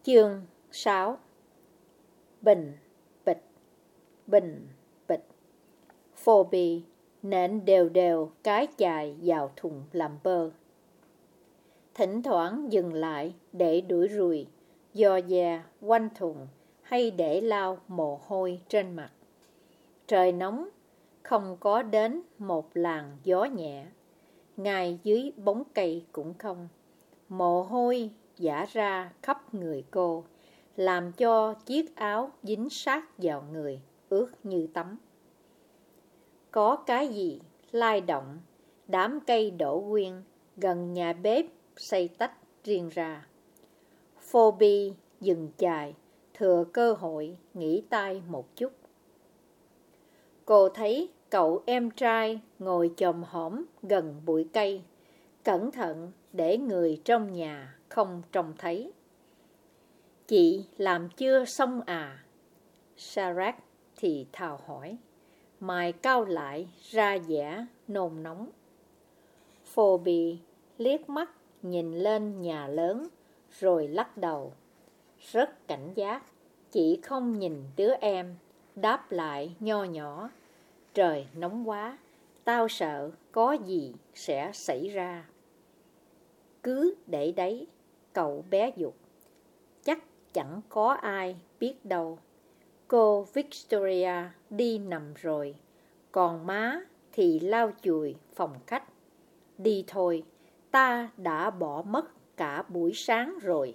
Chương 6. Bình bịch, bình bịch. Phoebe nện đều đều cái chài vào thùng làm bơ. Thỉnh thoảng dừng lại để đuổi ruồi, dò dè quanh thùng hay để lau mồ hôi trên mặt. Trời nóng, không có đến một làn gió nhẹ. Ngay dưới bóng cây cũng không. Mồ hôi vã ra khắp người cô, làm cho chiếc áo dính sát vào người, ướt như tắm. Có cái gì lai động, đám cây đổ quyên gần nhà bếp xây tách riêng ra. Phoebe dừng chài, thừa cơ hội nghỉ tay một chút. Cô thấy cậu em trai ngồi chồm hổm gần bụi cây, cẩn thận để người trong nhà không trông thấy. Chị làm chưa xong à? Sarah thì thào hỏi, mày cau lại ra vẻ nôn nóng. Phoebe liếc mắt nhìn lên nhà lớn rồi lắc đầu. Rất cảnh giác, chị không nhìn đứa em, đáp lại nho nhỏ. Trời nóng quá, tao sợ có gì sẽ xảy ra. Cứ để đấy, cậu bé dục. Chắc chẳng có ai biết đâu. Cô Victoria đi nằm rồi, còn má thì lau chùi phòng khách. Đi thôi, ta đã bỏ mất cả buổi sáng rồi.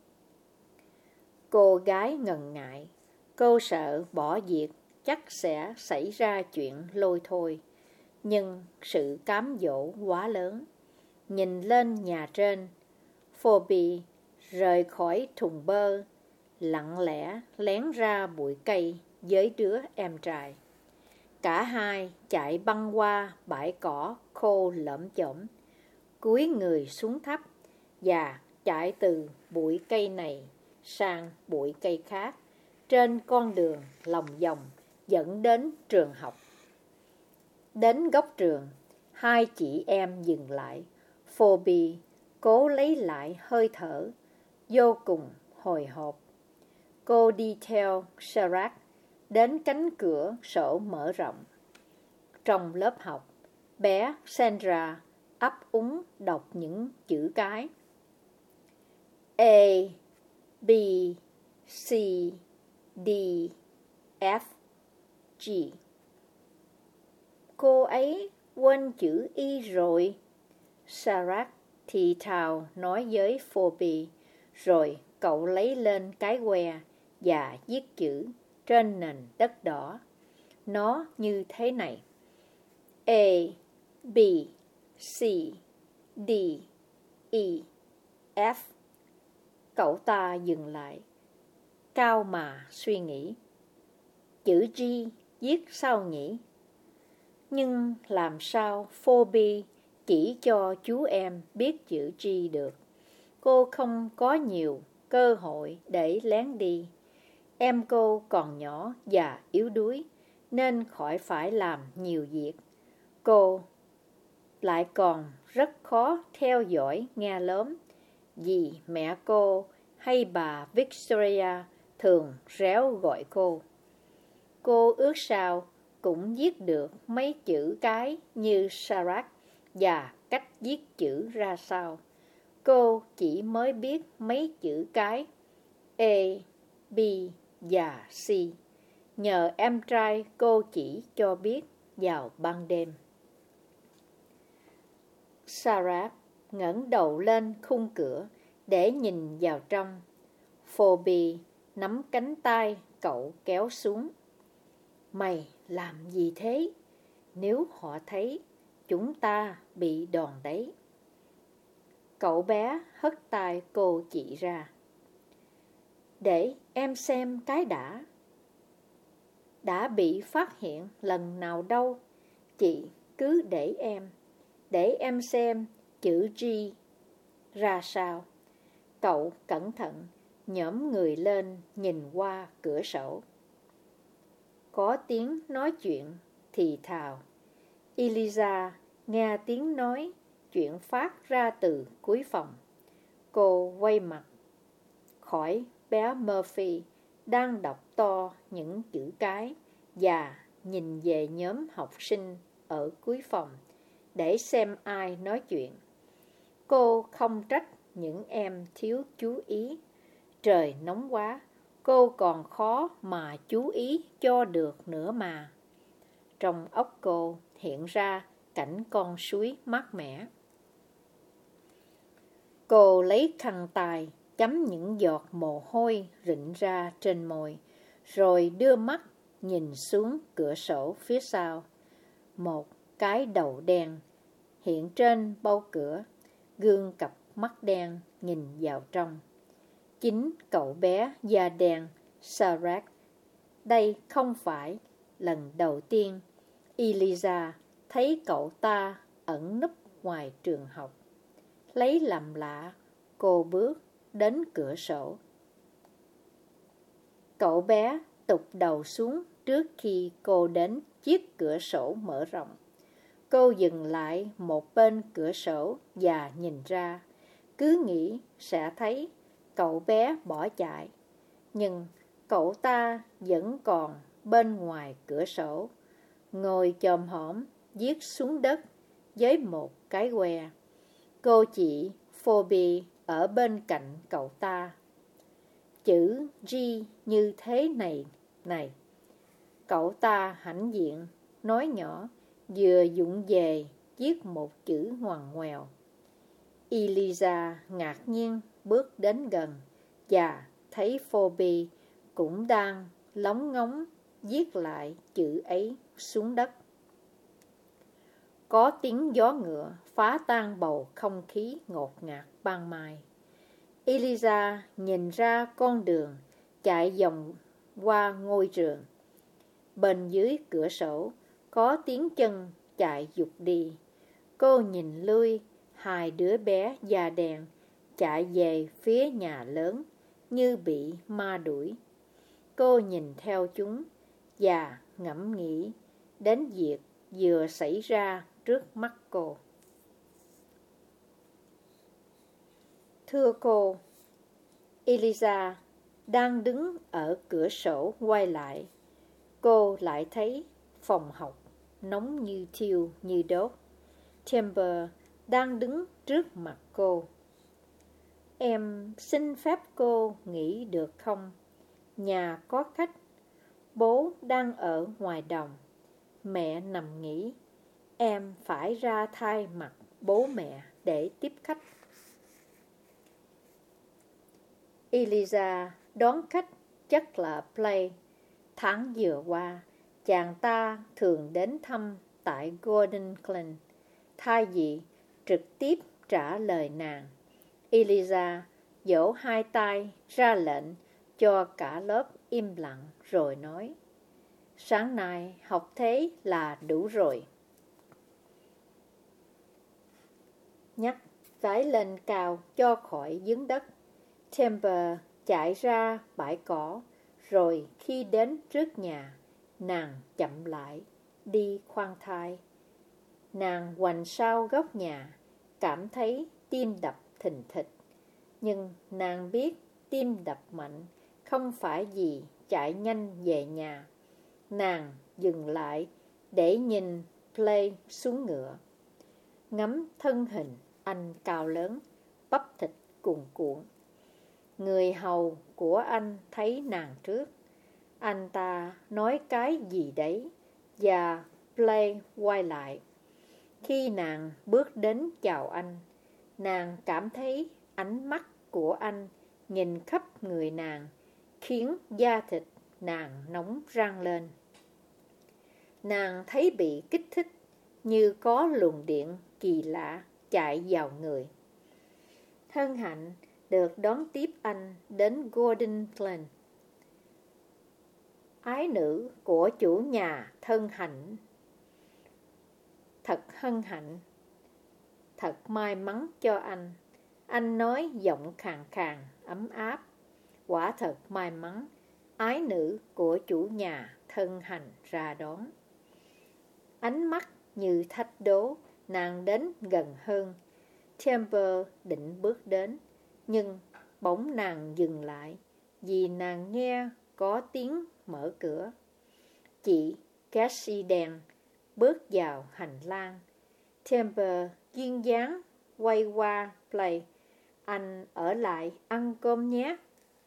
Cô gái ngần ngại, cô sợ bỏ việc chắc sẽ xảy ra chuyện lôi thôi. Nhưng sự cám dỗ quá lớn. Nhìn lên nhà trên, Phoebe rời khỏi thùng bơ, lặng lẽ lén ra bụi cây với đứa em trai. Cả hai chạy băng qua bãi cỏ khô lởm chởm, cúi người xuống thấp và chạy từ bụi cây này sang bụi cây khác trên con đường lòng vòng dẫn đến trường học. Đến góc trường, hai chị em dừng lại. Phoebe cố lấy lại hơi thở, vô cùng hồi hộp. Cô đi theo Sarah đến cánh cửa sổ mở rộng. Trong lớp học, bé Sandra ấp úng đọc những chữ cái. A, B, C, D, F, G. Cô ấy quên chữ Y rồi. Sarah thì thào nói với Phoebe, rồi cậu lấy lên cái que và viết chữ trên nền đất đỏ. Nó như thế này: A, B, C, D, E, F. Cậu ta dừng lại, cau mà suy nghĩ. Chữ G viết sao nhỉ? Nhưng làm sao Phoebe chỉ cho chú em biết chữ G được? Cô không có nhiều cơ hội để lén đi. Em cô còn nhỏ và yếu đuối, nên khỏi phải làm nhiều việc. Cô lại còn rất khó theo dõi nghe lớn, vì mẹ cô hay bà Victoria thường réo gọi cô. Cô ước sao cũng viết được mấy chữ cái như Sarah và cách viết chữ ra sao. Cô chỉ mới biết mấy chữ cái A, B và C, nhờ em trai cô chỉ cho biết vào ban đêm. Sarah ngẩng đầu lên khung cửa để nhìn vào trong. Phoebe nắm cánh tay cậu kéo xuống. Mày làm gì thế? Nếu họ thấy, chúng ta bị đòn đấy. Cậu bé hất tay cô chị ra. Để em xem cái đã. Đã bị phát hiện lần nào đâu. Chị cứ để em xem chữ G ra sao. Cậu cẩn thận nhổm người lên nhìn qua cửa sổ. Có tiếng nói chuyện thì thào. Eliza nghe tiếng nói chuyện phát ra từ cuối phòng. Cô quay mặt khỏi bé Murphy đang đọc to những chữ cái và nhìn về nhóm học sinh ở cuối phòng để xem ai nói chuyện. Cô không trách những em thiếu chú ý. Trời nóng quá, cô còn khó mà chú ý cho được nữa mà. Trong óc cô hiện ra cảnh con suối mát mẻ. Cô lấy khăn tay chấm những giọt mồ hôi rịn ra trên môi, rồi đưa mắt nhìn xuống cửa sổ phía sau. Một cái đầu đen hiện trên bâu cửa, gương cặp mắt đen nhìn vào trong. Chính cậu bé da đen Sarek. Đây không phải lần đầu tiên Eliza thấy cậu ta ẩn núp ngoài trường học. Lấy làm lạ, cô bước đến cửa sổ. Cậu bé tụt đầu xuống trước khi cô đến chiếc cửa sổ mở rộng. Cô dừng lại một bên cửa sổ và nhìn ra, cứ nghĩ sẽ thấy cậu bé bỏ chạy. Nhưng cậu ta vẫn còn bên ngoài cửa sổ, ngồi chồm hổm viết xuống đất với một cái que. Cô chị Phoebe ở bên cạnh cậu ta. Chữ G như thế này. Cậu ta hãnh diện, nói nhỏ, vừa vụng về viết một chữ ngoằn ngoèo. Eliza ngạc nhiên bước đến gần và thấy Phoebe cũng đang lóng ngóng viết lại chữ ấy xuống đất. Có tiếng gió ngựa phá tan bầu không khí ngột ngạt ban mai. Eliza nhìn ra con đường chạy vòng qua ngôi trường. Bên dưới cửa sổ có tiếng chân chạy vụt đi. Cô nhìn lui hai đứa bé da đen chạy về phía nhà lớn như bị ma đuổi. Cô nhìn theo chúng và ngẫm nghĩ đến việc vừa xảy ra trước mắt cô. Thưa cô, Eliza đang đứng ở cửa sổ quay lại. Cô lại thấy phòng học nóng như thiêu như đốt. Timber đang đứng trước mặt cô. Em xin phép cô nghỉ được không? Nhà có khách. Bố đang ở ngoài đồng. Mẹ nằm nghỉ. Em phải ra thay mặt bố mẹ để tiếp khách. Eliza đón khách chắc là Play. Tháng vừa qua, chàng ta thường đến thăm tại Golden Glen. Thay vì trực tiếp trả lời nàng, Eliza vỗ hai tay ra lệnh cho cả lớp im lặng rồi nói: Sáng nay học thế là đủ rồi. Nhắc cái lên cao cho khỏi vướng đất. Timber chạy ra bãi cỏ, rồi khi đến trước nhà, nàng chậm lại, đi khoan thai. Nàng ngoảnh sau góc nhà, cảm thấy tim đập thình thịch. Nhưng nàng biết tim đập mạnh không phải vì chạy nhanh về nhà. Nàng dừng lại để nhìn Play xuống ngựa, ngắm thân hình anh cao lớn, bắp thịt cuồn cuộn. Người hầu của anh thấy nàng trước. Anh ta nói cái gì đấy và Play quay lại. Khi nàng bước đến chào anh, nàng cảm thấy ánh mắt của anh nhìn khắp người nàng, khiến da thịt nàng nóng rang lên. Nàng thấy bị kích thích, như có luồng điện kỳ lạ chạy vào người. Hân hạnh được đón tiếp anh đến Golden Glen. Ái nữ của chủ nhà thân hạnh. Thật hân hạnh, thật may mắn cho anh. Anh nói giọng khàn khàn, ấm áp. Quả thật may mắn, ái nữ của chủ nhà thân hành ra đón. Ánh mắt như thách đố, nàng đến gần hơn. Timber định bước đến, nhưng bỗng nàng dừng lại vì nàng nghe có tiếng mở cửa. Chị Cassidy bước vào hành lang. Temple duyên dáng quay qua Play. Anh ở lại ăn cơm nhé.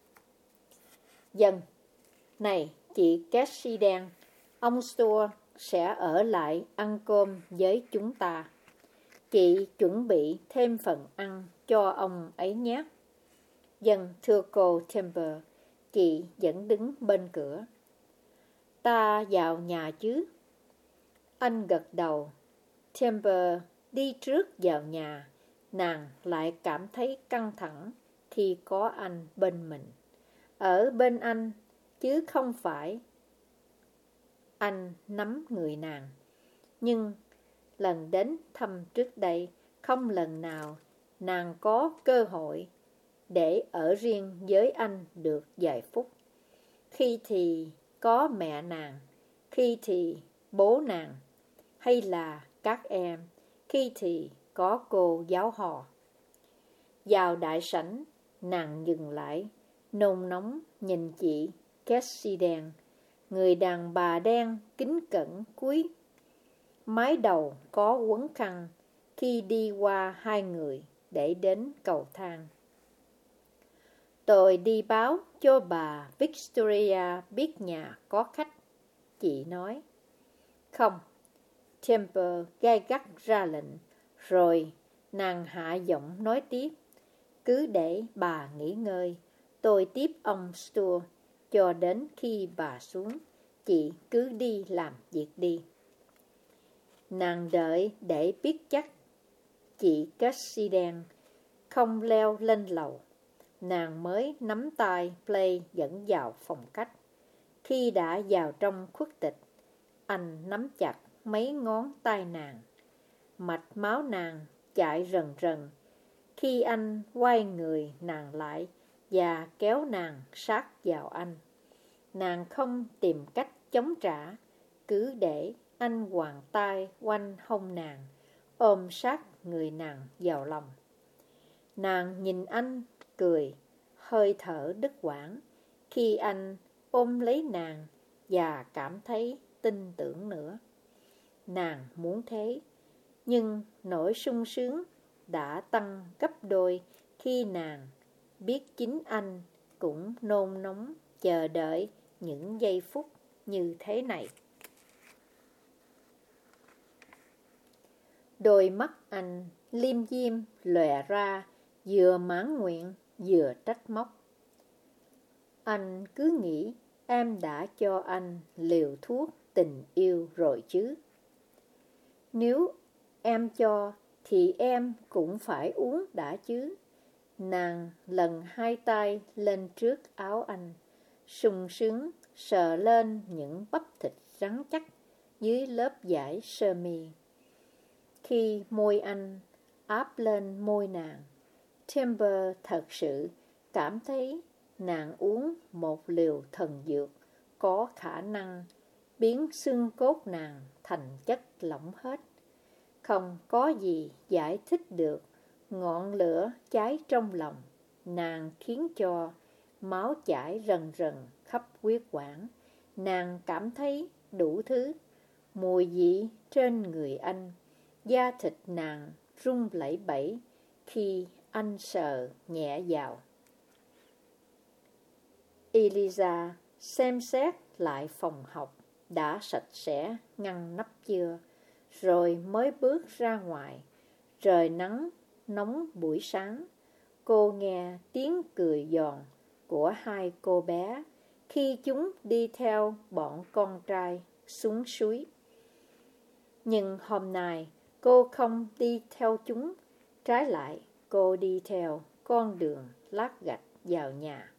Dần. Này, chị Cassidy, ông Stuart sẽ ở lại ăn cơm với chúng ta. Chị chuẩn bị thêm phần ăn cho ông ấy nhé. Dần, thưa cô Temple. Chị vẫn đứng bên cửa. Ta vào nhà chứ? Anh gật đầu. Temple đi trước vào nhà. Nàng lại cảm thấy căng thẳng khi có anh bên mình. Ở bên anh, chứ không phải anh nắm người nàng. Nhưng lần đến thăm trước đây, không lần nào nàng có cơ hội để ở riêng với anh được vài phút. Khi thì có mẹ nàng, khi thì bố nàng, hay là các em, khi thì có cô giáo hò. Vào đại sảnh, nàng dừng lại, nôn nóng nhìn chị Cassidy, người đàn bà đen kính cẩn cúi, mái đầu có quấn khăn, khi đi qua hai người để đến cầu thang. Tôi đi báo cho bà Victoria biết nhà có khách, chị nói. Không, Temple gay gắt ra lệnh, rồi nàng hạ giọng nói tiếp. Cứ để bà nghỉ ngơi, tôi tiếp ông Stuart cho đến khi bà xuống, chị cứ đi làm việc đi. Nàng đợi để biết chắc chị Cassidy không leo lên lầu. Nàng mới nắm tay Play dẫn vào phòng khách. Khi đã vào trong khuất tịch, anh nắm chặt mấy ngón tay nàng. Mạch máu nàng chạy rần rần. Khi anh quay người nàng lại và kéo nàng sát vào anh, nàng không tìm cách chống trả, cứ để anh quàng tay quanh hông nàng, ôm sát người nàng vào lòng. Nàng nhìn anh cười, hơi thở đứt quãng khi anh ôm lấy nàng và cảm thấy tin tưởng nữa. Nàng muốn thế, nhưng nỗi sung sướng đã tăng gấp đôi khi nàng biết chính anh cũng nôn nóng chờ đợi những giây phút như thế này. Đôi mắt anh liêm diêm lòe ra, vừa mãn nguyện vừa trách móc. Anh cứ nghĩ em đã cho anh liều thuốc tình yêu rồi chứ. Nếu em cho thì em cũng phải uống đã chứ. Nàng lần hai tay lên trước áo anh, sung sướng sờ lên những bắp thịt rắn chắc dưới lớp vải sơ mi. Khi môi anh áp lên môi nàng, Temple thật sự cảm thấy nàng uống một liều thần dược có khả năng biến xương cốt nàng thành chất lỏng hết. Không có gì giải thích được ngọn lửa cháy trong lòng nàng, khiến cho máu chảy rần rần khắp huyết quản. Nàng cảm thấy đủ thứ mùi vị trên người anh, da thịt nàng rung lẩy bẩy khi anh sờ nhẹ vào. Eliza xem xét lại phòng học đã sạch sẽ ngăn nắp chưa, rồi mới bước ra ngoài. Trời nắng nóng buổi sáng, cô nghe tiếng cười giòn của hai cô bé khi chúng đi theo bọn con trai xuống suối. Nhưng hôm nay cô không đi theo chúng, trái lại cô đi theo con đường lát gạch vào nhà.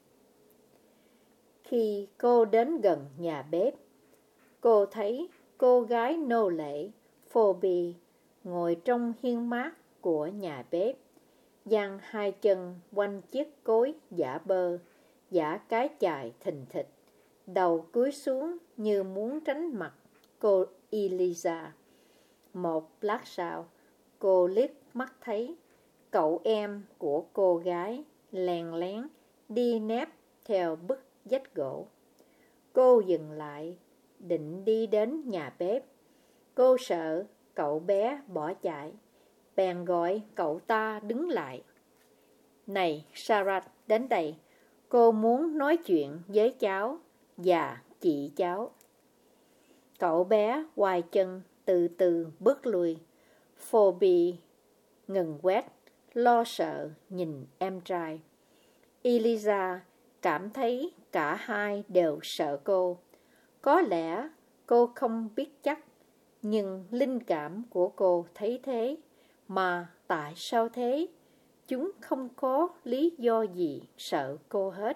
Khi cô đến gần nhà bếp, cô thấy cô gái nô lệ Phoebe ngồi trong hiên mát của nhà bếp, dang hai chân quanh chiếc cối giả bơ, giả cái chài thình thịch, đầu cúi xuống như muốn tránh mặt cô Eliza. Một lát sau, cô liếc mắt thấy cậu em của cô gái lén lén đi nép theo bức vách gỗ. Cô dừng lại, định đi đến nhà bếp. Cô sợ cậu bé bỏ chạy, bèn gọi cậu ta đứng lại. Này Sarah, đến đây, cô muốn nói chuyện với cháu và chị cháu. Cậu bé quay chân từ từ bước lui. Phoebe ngừng quét, lo sợ nhìn em trai. Eliza cảm thấy cả hai đều sợ cô. Có lẽ cô không biết chắc, nhưng linh cảm của cô thấy thế. Mà tại sao thế? Chúng không có lý do gì sợ cô hết.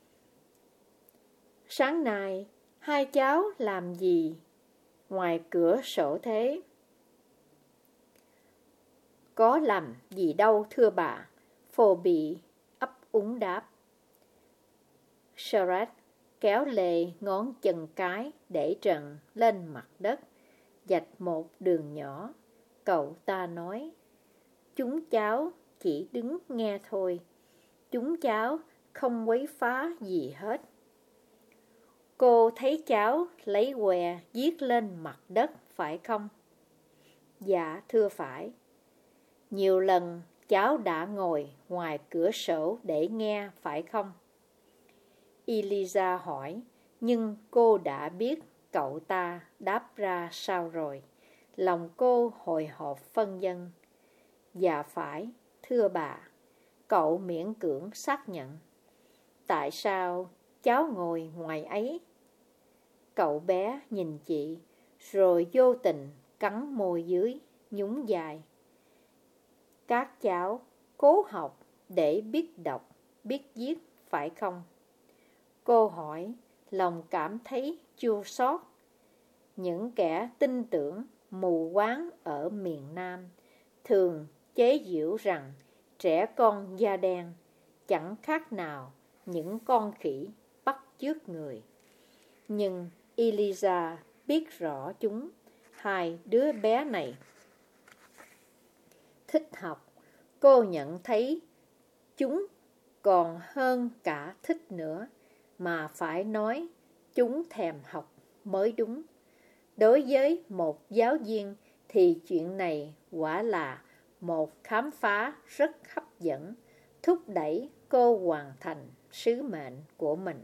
Sáng nay, hai cháu làm gì ngoài cửa sổ thế? Có làm gì đâu thưa bà, Phoebe ấp úng đáp. Sarah kéo lê ngón chân cái để trần lên mặt đất, vạch một đường nhỏ. Cậu ta nói, chúng cháu chỉ đứng nghe thôi, chúng cháu không quấy phá gì hết. Cô thấy cháu lấy què viết lên mặt đất phải không? Dạ thưa phải. Nhiều lần cháu đã ngồi ngoài cửa sổ để nghe phải không? Eliza hỏi, nhưng cô đã biết cậu ta đáp ra sao rồi. Lòng cô hồi hộp phân vân. Dạ phải, thưa bà. Cậu miễn cưỡng xác nhận. Tại sao cháu ngồi ngoài ấy? Cậu bé nhìn chị, rồi vô tình cắn môi dưới, nhún vai. Các cháu cố học để biết đọc, biết viết phải không? Cô hỏi, lòng cảm thấy chua xót. Những kẻ tin tưởng mù quáng ở miền Nam thường chế giễu rằng trẻ con da đen chẳng khác nào những con khỉ bắt chước người. Nhưng Eliza biết rõ chúng, hai đứa bé này thích học. Cô nhận thấy chúng còn hơn cả thích nữa, mà phải nói chúng thèm học mới đúng. Đối với một giáo viên thì chuyện này quả là một khám phá rất hấp dẫn, thúc đẩy cô hoàn thành sứ mệnh của mình.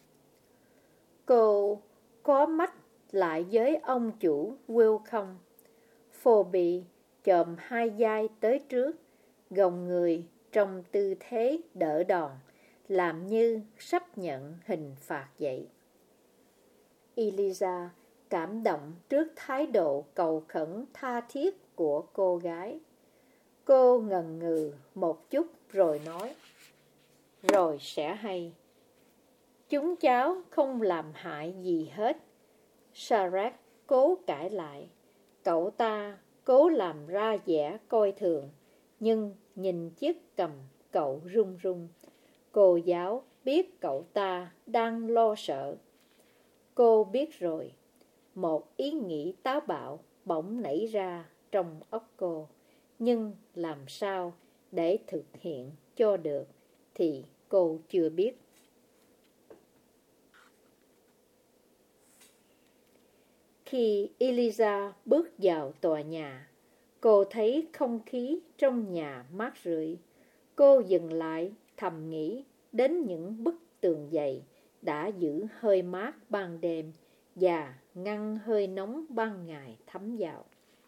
Cô có mắt lại với ông chủ Will không? Phoebe chồm hai vai tới trước, gồng người trong tư thế đỡ đòn, làm như sắp nhận hình phạt vậy. Eliza cảm động trước thái độ cầu khẩn tha thiết của cô gái. Cô ngần ngừ một chút rồi nói, rồi sẽ hay. Chúng cháu không làm hại gì hết. Sarah cố cãi lại. Cậu ta cố làm ra vẻ coi thường, nhưng nhìn chiếc cằm cậu run run. Cô giáo biết cậu ta đang lo sợ. Cô biết rồi. Một ý nghĩ táo bạo bỗng nảy ra trong óc cô, nhưng làm sao để thực hiện cho được thì cô chưa biết. Khi Eliza bước vào tòa nhà, cô thấy không khí trong nhà mát rượi. Cô dừng lại thầm nghĩ đến những bức tường dày đã giữ hơi mát ban đêm và ngăn hơi nóng ban ngày thấm vào.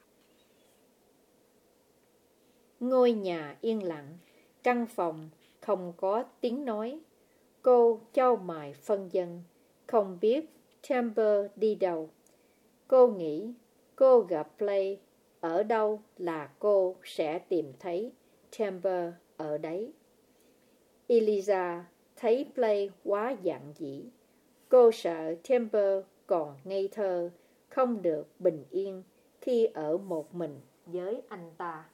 Ngôi nhà yên lặng, căn phòng không có tiếng nói. Cô chau mày phân vân, không biết Chamber đi đâu. Cô nghĩ cô gặp Play ở đâu là cô sẽ tìm thấy Chamber ở đấy. Eliza thấy Play quá dạn dĩ. Cô sợ Chamber còn ngây thơ, không được bình yên khi ở một mình với anh ta.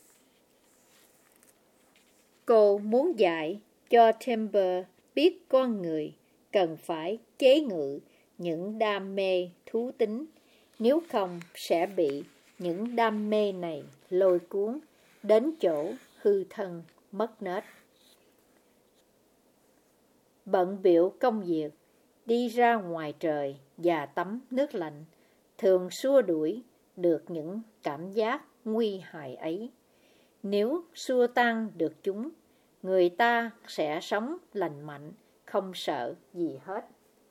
Cô muốn dạy cho Chamber biết con người cần phải chế ngự những đam mê thú tính, nếu không sẽ bị những đam mê này lôi cuốn đến chỗ hư thân mất nết. bận bịu công việc, đi ra ngoài trời và tắm nước lạnh, thường xua đuổi được những cảm giác nguy hại ấy. Nếu xua tan được chúng, người ta sẽ sống lành mạnh, không sợ gì hết.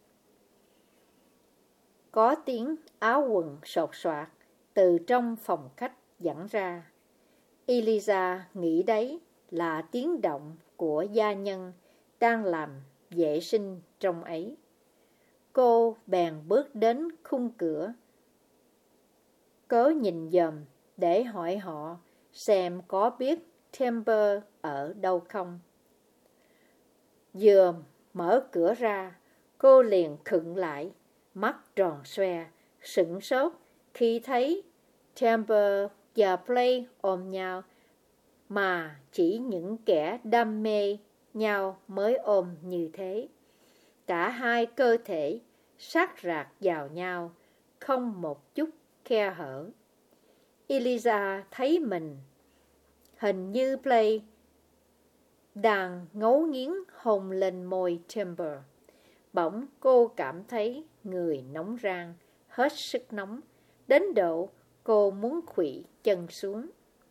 Có tiếng áo quần sột soạt từ trong phòng khách vẳng ra. Eliza nghĩ đấy là tiếng động của gia nhân đang làm vệ sinh trong ấy. Cô bèn bước đến khung cửa, cớ nhìn dòm để hỏi họ xem có biết Timber ở đâu không. Vừa mở cửa ra, cô liền khựng lại, mắt tròn xoe, sửng sốt khi thấy Timber và Play ôm nhau, mà chỉ những kẻ đam mê nhau mới ôm như thế. Cả hai cơ thể sát rạc vào nhau, không một chút khe hở. Eliza thấy mình hình như Play đang ngấu nghiến hôn lên môi Timber. Bỗng cô cảm thấy người nóng rang, hết sức nóng, đến độ cô muốn khuỵu chân xuống.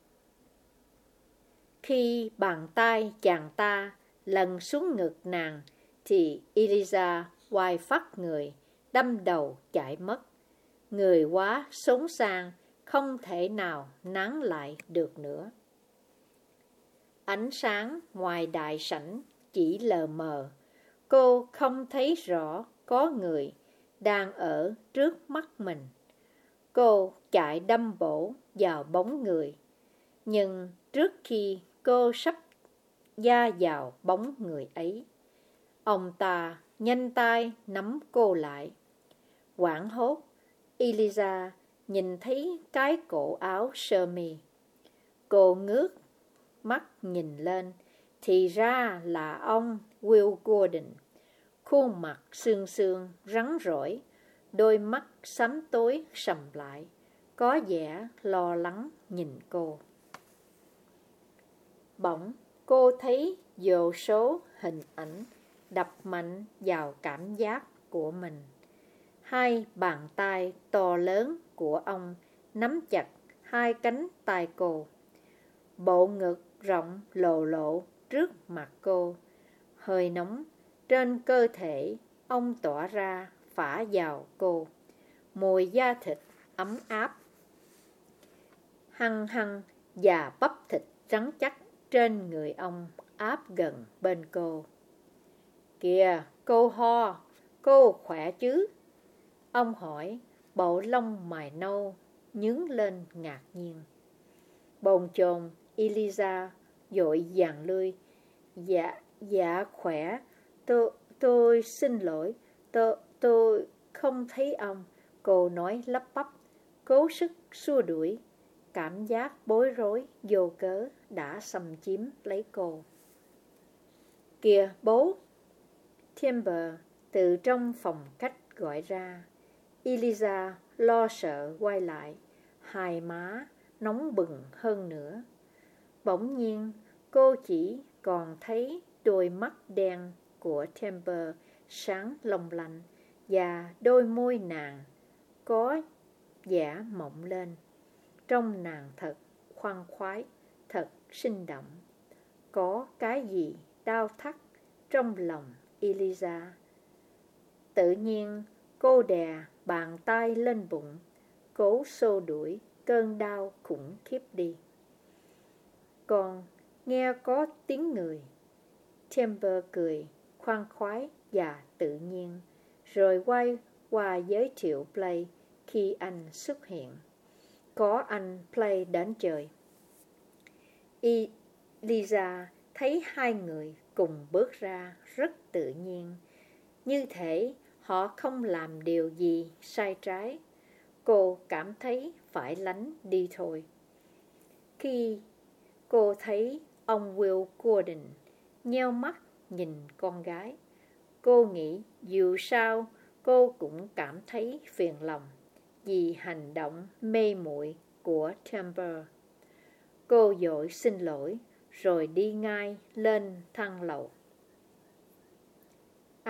Khi bàn tay chàng ta lần xuống ngực nàng, thì Eliza quay phắt người, đâm đầu chạy mất. Người quá xốn sang, không thể nào nán lại được nữa. Ánh sáng ngoài đại sảnh chỉ lờ mờ. Cô không thấy rõ có người đang ở trước mắt mình. Cô chạy đâm bổ vào bóng người. Nhưng trước khi cô sắp gia vào bóng người ấy, ông ta nhanh tay nắm cô lại. Hoảng hốt, Eliza nhìn thấy cái cổ áo sơ mi. Cô ngước mắt nhìn lên, thì ra là ông Will Gordon. Khuôn mặt xương xương, rắn rỏi, đôi mắt xám tối sầm lại, có vẻ lo lắng nhìn cô. Bỗng cô thấy vô số hình ảnh đập mạnh vào cảm giác của mình. Hai bàn tay to lớn của ông nắm chặt hai cánh tay cô. Bộ ngực rộng lồ lộ trước mặt cô. Hơi nóng trên cơ thể ông tỏa ra phả vào cô. Mùi da thịt ấm áp, hăng hăng và bắp thịt rắn chắc trên người ông áp gần bên cô. Kìa, cô Ho, cô khỏe chứ? Ông hỏi, bộ lông mày nâu nhướng lên ngạc nhiên. Bồn chồn, Eliza vội vàng lươi. Dạ khỏe, tôi xin lỗi, tôi không thấy ông. Cô nói lắp bắp, cố sức xua đuổi. Cảm giác bối rối vô cớ đã xâm chiếm lấy cô. Kìa bố! Timber từ trong phòng khách gọi ra. Eliza lo sợ quay lại, hai má nóng bừng hơn nữa. Bỗng nhiên cô chỉ còn thấy đôi mắt đen của Timber sáng long lanh, và đôi môi nàng có vẻ mọng lên. Trông nàng thật khoan khoái, thật sinh động. Có cái gì đau thắt trong lòng Eliza. Tự nhiên cô đè bàn tay lên bụng, cố xô đuổi cơn đau khủng khiếp đi. Còn nghe có tiếng người. Timber cười khoan khoái và tự nhiên, rồi quay qua giới thiệu Play khi anh xuất hiện. Có anh Play đến chơi. Eliza thấy hai người cùng bước ra rất tự nhiên, như thể họ không làm điều gì sai trái. Cô cảm thấy phải lánh đi thôi. Khi cô thấy ông Will Gordon nheo mắt nhìn con gái, cô nghĩ dù sao cô cũng cảm thấy phiền lòng vì hành động mê muội của Timber. Cô vội xin lỗi rồi đi ngay lên thang lầu.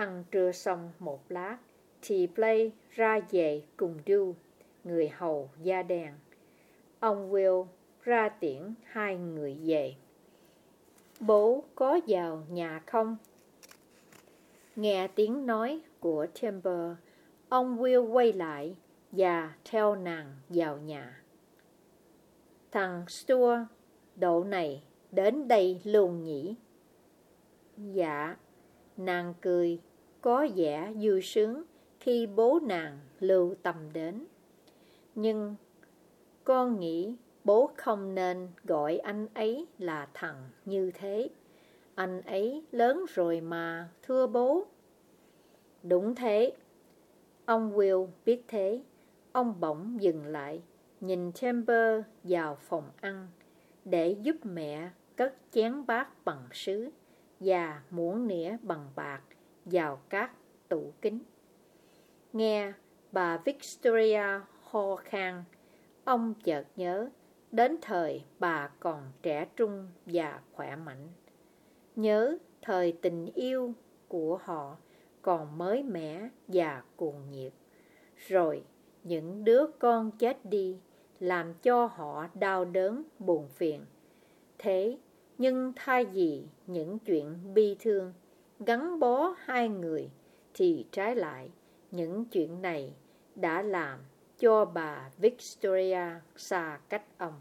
Ăn trưa xong một lát thì Blake ra về cùng Du, người hầu da đen. Ông Will ra tiễn hai người về. Bố có vào nhà không? Nghe tiếng nói của Timber, ông Will quay lại và theo nàng vào nhà. Thằng Stuart độ này đến đây luôn nhỉ? Dạ, nàng cười, có vẻ vui sướng khi bố nàng lưu tâm đến. Nhưng con nghĩ bố không nên gọi anh ấy là thằng như thế. Anh ấy lớn rồi mà, thưa bố. Đúng thế. Ông Will biết thế. Ông bỗng dừng lại, nhìn Timber vào phòng ăn để giúp mẹ cất chén bát bằng sứ và muỗng nĩa bằng bạc vào các tủ kính. Nghe bà Victoria ho khan, ông chợt nhớ đến thời bà còn trẻ trung và khỏe mạnh. Nhớ thời tình yêu của họ còn mới mẻ và cuồng nhiệt. Rồi những đứa con chết đi làm cho họ đau đớn buồn phiền. Thế nhưng thay vì những chuyện bi thương gắn bó hai người, thì trái lại những chuyện này đã làm cho bà Victoria xa cách ông.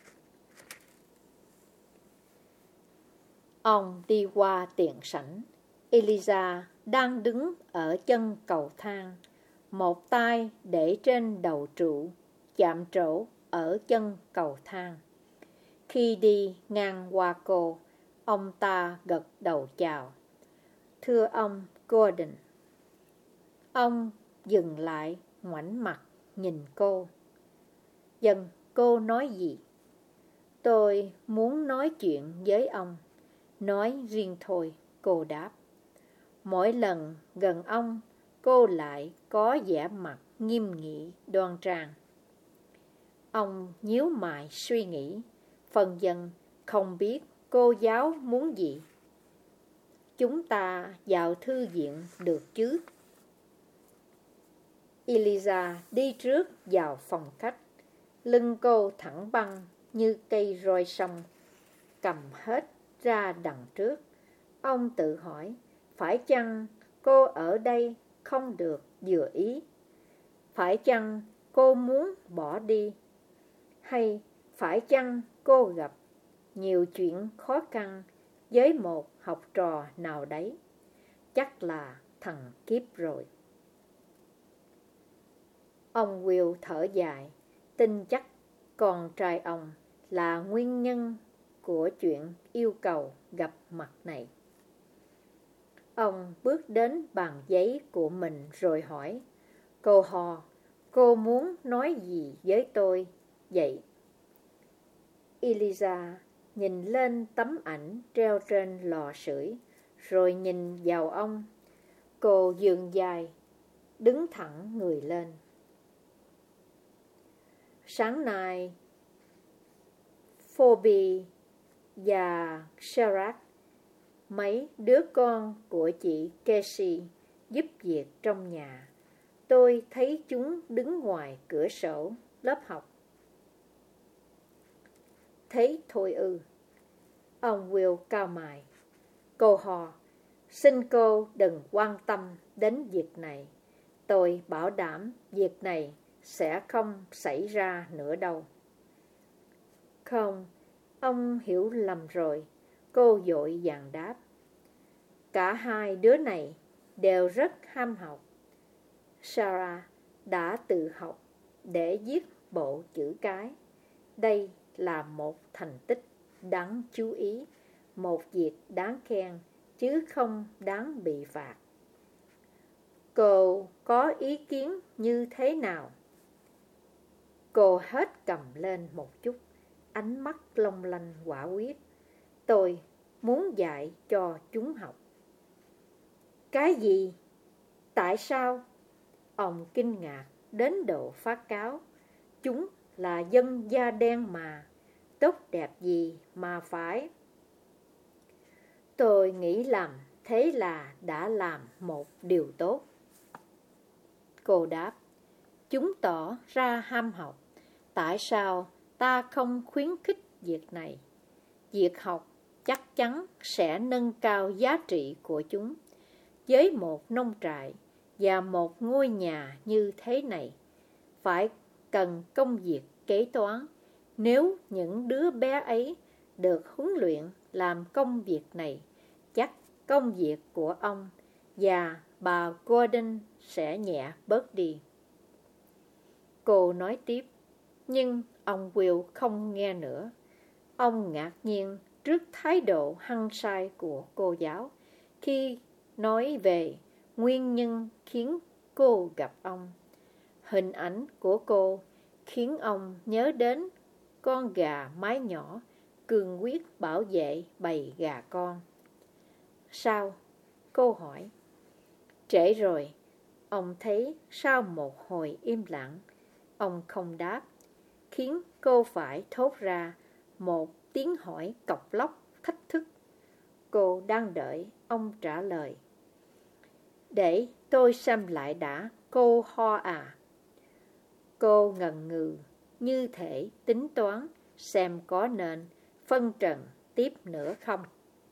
Ông đi qua tiền sảnh. Eliza đang đứng ở chân cầu thang, một tay để trên đầu trụ, chạm trổ ở chân cầu thang. Khi đi ngang qua cô, ông ta gật đầu chào. Thưa ông Gordon. Ông dừng lại, ngoảnh mặt nhìn cô. Dân, cô nói gì? Tôi muốn nói chuyện với ông. Nói riêng thôi, cô đáp. Mỗi lần gần ông, cô lại có vẻ mặt nghiêm nghị đoan trang. Ông nhíu mày suy nghĩ, phần dần không biết cô giáo muốn gì. Chúng ta vào thư viện được chứ? Eliza đi trước vào phòng khách. Lưng cô thẳng băng như cây roi sông, cầm hết ra đằng trước. Ông tự hỏi, phải chăng cô ở đây không được vừa ý? Phải chăng cô muốn bỏ đi? Hay phải chăng cô gặp nhiều chuyện khó khăn với một học trò nào đấy? Chắc là thằng kiếp rồi. Ông Will thở dài, tin chắc con trai ông là nguyên nhân của chuyện yêu cầu gặp mặt này. Ông bước đến bàn giấy của mình rồi hỏi, cô Ho, cô muốn nói gì với tôi vậy? Eliza nhìn lên tấm ảnh treo trên lò sưởi, rồi nhìn vào ông. Cô vươn vai, đứng thẳng người lên. Sáng nay, Phoebe và Sarah, mấy đứa con của chị Casey, giúp việc trong nhà. Tôi thấy chúng đứng ngoài cửa sổ lớp học. Thế thôi ư? Ông Will cau mày. Cô Ho, xin cô đừng quan tâm đến việc này. Tôi bảo đảm việc này sẽ không xảy ra nữa đâu. Không, ông hiểu lầm rồi. Cô vội vàng đáp. Cả hai đứa này đều rất ham học. Sarah đã tự học để viết bộ chữ cái. Đây là một thành tích đáng chú ý, một việc đáng khen, chứ không đáng bị phạt. Cô có ý kiến như thế nào? Cô hết cầm lên một chút, ánh mắt long lanh quả quyết. Tôi muốn dạy cho chúng học. Cái gì? Tại sao? Ông kinh ngạc đến độ phát cáu. Chúng là dân da đen mà, tốt đẹp gì mà phải. Tôi nghĩ làm thế là đã làm một điều tốt. Cô đáp, chúng tỏ ra ham học. Tại sao ta không khuyến khích việc này? Việc học chắc chắn sẽ nâng cao giá trị của chúng. Với một nông trại và một ngôi nhà như thế này, phải cần công việc kế toán. Nếu những đứa bé ấy được huấn luyện làm công việc này, chắc công việc của ông và bà Gordon sẽ nhẹ bớt đi. Cô nói tiếp, nhưng ông Will không nghe nữa. Ông ngạc nhiên trước thái độ hăng say của cô giáo khi nói về nguyên nhân khiến cô gặp ông. Hình ảnh của cô khiến ông nhớ đến con gà mái nhỏ cương quyết bảo vệ bầy gà con. Sao? Cô hỏi. Trễ rồi. Ông thấy sau một hồi im lặng, ông không đáp, khiến cô phải thốt ra một tiếng hỏi cộc lốc thách thức. Cô đang đợi ông trả lời. Để tôi xem lại đã, cô Ho à. Cô ngần ngừ, như thể tính toán xem có nên phân trần tiếp nữa không.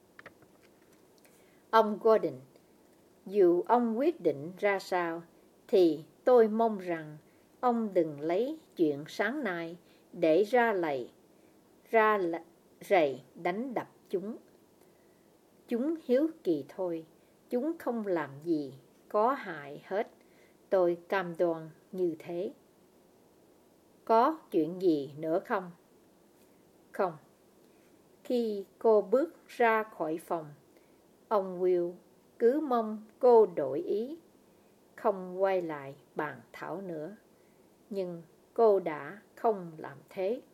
Ông Gordon, dù ông quyết định ra sao, thì tôi mong rằng ông đừng lấy chuyện sáng nay để ra rầy đánh đập chúng. Chúng hiếu kỳ thôi, chúng không làm gì có hại hết, tôi cam đoan như thế. Có chuyện gì nữa không? Không. Khi cô bước ra khỏi phòng, ông Will cứ mong cô đổi ý, không quay lại bàn thảo nữa. Nhưng cô đã không làm thế.